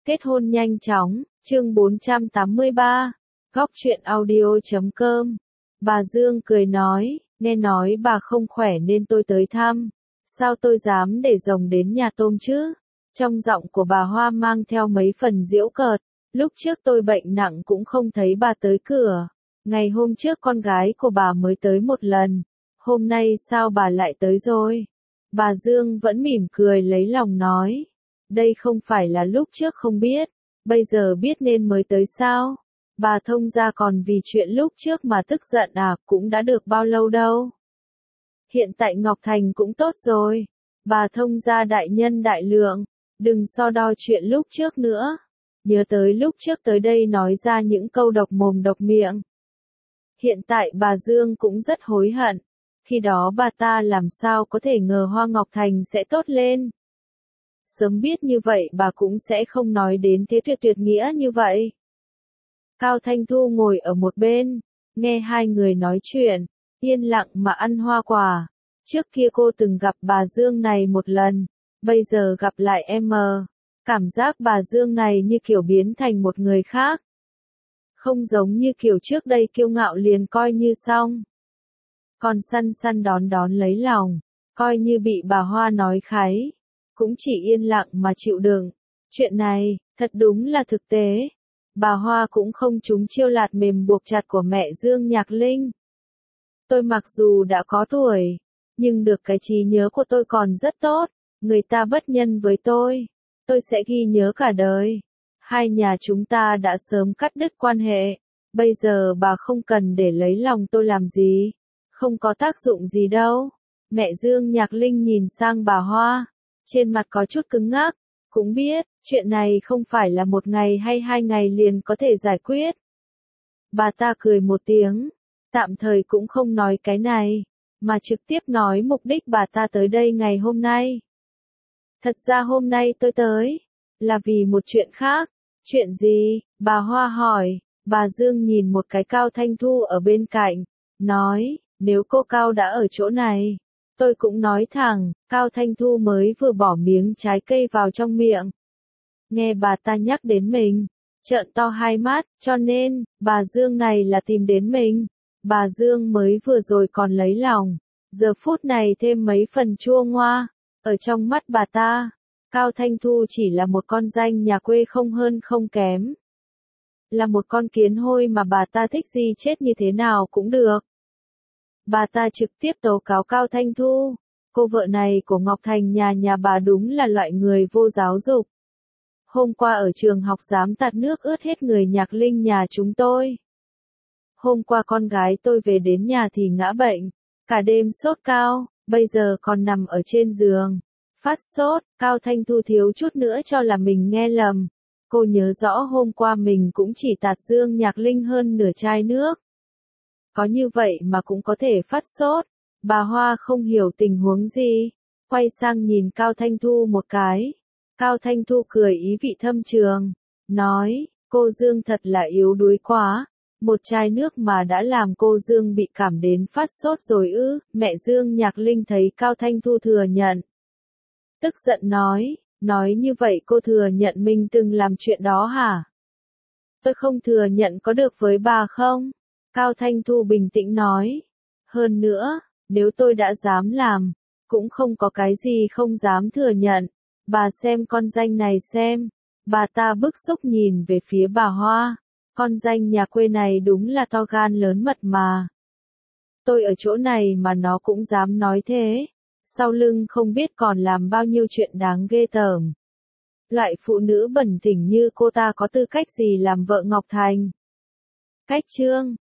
Kết hôn nhanh chóng, chương 483, góc truyện audio.com. Bà Dương cười nói, nghe nói bà không khỏe nên tôi tới thăm. Sao tôi dám để rồng đến nhà tôm chứ? Trong giọng của bà Hoa mang theo mấy phần giễu cợt. Lúc trước tôi bệnh nặng cũng không thấy bà tới cửa. Ngày hôm trước con gái của bà mới tới một lần. Hôm nay sao bà lại tới rồi? Bà Dương vẫn mỉm cười lấy lòng nói. Đây không phải là lúc trước không biết, bây giờ biết nên mới tới sao? Bà thông gia còn vì chuyện lúc trước mà tức giận à, cũng đã được bao lâu đâu. Hiện tại Ngọc Thành cũng tốt rồi. Bà thông gia đại nhân đại lượng, đừng so đo chuyện lúc trước nữa. Nhớ tới lúc trước tới đây nói ra những câu độc mồm độc miệng. Hiện tại bà Dương cũng rất hối hận. Khi đó bà ta làm sao có thể ngờ Hoa Ngọc Thành sẽ tốt lên. Sớm biết như vậy bà cũng sẽ không nói đến thế tuyệt nghĩa như vậy. Cao Thanh Thu ngồi ở một bên, nghe hai người nói chuyện, yên lặng mà ăn hoa quả. Trước kia cô từng gặp bà Dương này một lần, bây giờ gặp lại em. Cảm giác bà Dương này như kiểu biến thành một người khác. Không giống như kiểu trước đây kiêu ngạo liền coi như xong. Còn săn săn đón đón lấy lòng, coi như bị bà Hoa nói kháy. Cũng chỉ yên lặng mà chịu đựng. Chuyện này, thật đúng là thực tế. Bà Hoa cũng không trúng chiêu lạt mềm buộc chặt của mẹ Dương Nhạc Linh. Tôi mặc dù đã có tuổi, nhưng được cái trí nhớ của tôi còn rất tốt. Người ta bất nhân với tôi sẽ ghi nhớ cả đời. Hai nhà chúng ta đã sớm cắt đứt quan hệ. Bây giờ bà không cần để lấy lòng tôi làm gì. Không có tác dụng gì đâu. Mẹ Dương Nhạc Linh nhìn sang bà Hoa. Trên mặt có chút cứng ngắc, cũng biết, chuyện này không phải là một ngày hay 2 ngày liền có thể giải quyết. Bà ta cười một tiếng, tạm thời cũng không nói cái này, mà trực tiếp nói mục đích bà ta tới đây ngày hôm nay. Thật ra hôm nay tôi tới, là vì một chuyện khác. Chuyện gì? Bà Hoa hỏi. Bà Dương nhìn một cái Cao Thanh Thu ở bên cạnh, nói, nếu cô Cao đã ở chỗ này. Tôi cũng nói thẳng, Cao Thanh Thu mới vừa bỏ miếng trái cây vào trong miệng. Nghe bà ta nhắc đến mình, trợn to hai mắt, cho nên, bà Dương này là tìm đến mình. Bà Dương mới vừa rồi còn lấy lòng, giờ phút này thêm mấy phần chua ngoa. Ở trong mắt bà ta, Cao Thanh Thu chỉ là một con danh nhà quê không hơn không kém. Là một con kiến hôi mà bà ta thích gì chết như thế nào cũng được. Bà ta trực tiếp tố cáo Cao Thanh Thu, cô vợ này của Ngọc Thành nhà bà đúng là loại người vô giáo dục. Hôm qua ở trường học dám tạt nước ướt hết người Nhạc Linh nhà chúng tôi. Hôm qua con gái tôi về đến nhà thì ngã bệnh, cả đêm sốt cao, bây giờ còn nằm ở trên giường. Phát sốt, Cao Thanh Thu thiếu chút nữa cho là mình nghe lầm. Cô nhớ rõ hôm qua mình cũng chỉ tạt Dương Nhạc Linh hơn nửa chai nước. Có như vậy mà cũng có thể phát sốt. Bà Hoa không hiểu tình huống gì. Quay sang nhìn Cao Thanh Thu một cái. Cao Thanh Thu cười ý vị thâm trường. Nói, cô Dương thật là yếu đuối quá. Một chai nước mà đã làm cô Dương bị cảm đến phát sốt rồi ư. Mẹ Dương Nhạc Linh thấy Cao Thanh Thu thừa nhận. Tức giận nói như vậy cô thừa nhận mình từng làm chuyện đó hả? Tôi không thừa nhận có được với bà không? Cao Thanh Thu bình tĩnh nói. Hơn nữa, nếu tôi đã dám làm, cũng không có cái gì không dám thừa nhận. Bà xem con danh này xem. Bà ta bức xúc nhìn về phía bà Hoa. Con danh nhà quê này đúng là to gan lớn mật mà. Tôi ở chỗ này mà nó cũng dám nói thế. Sau lưng không biết còn làm bao nhiêu chuyện đáng ghê tởm. Loại phụ nữ bẩn thỉu như cô ta có tư cách gì làm vợ Ngọc Thành? Cách chương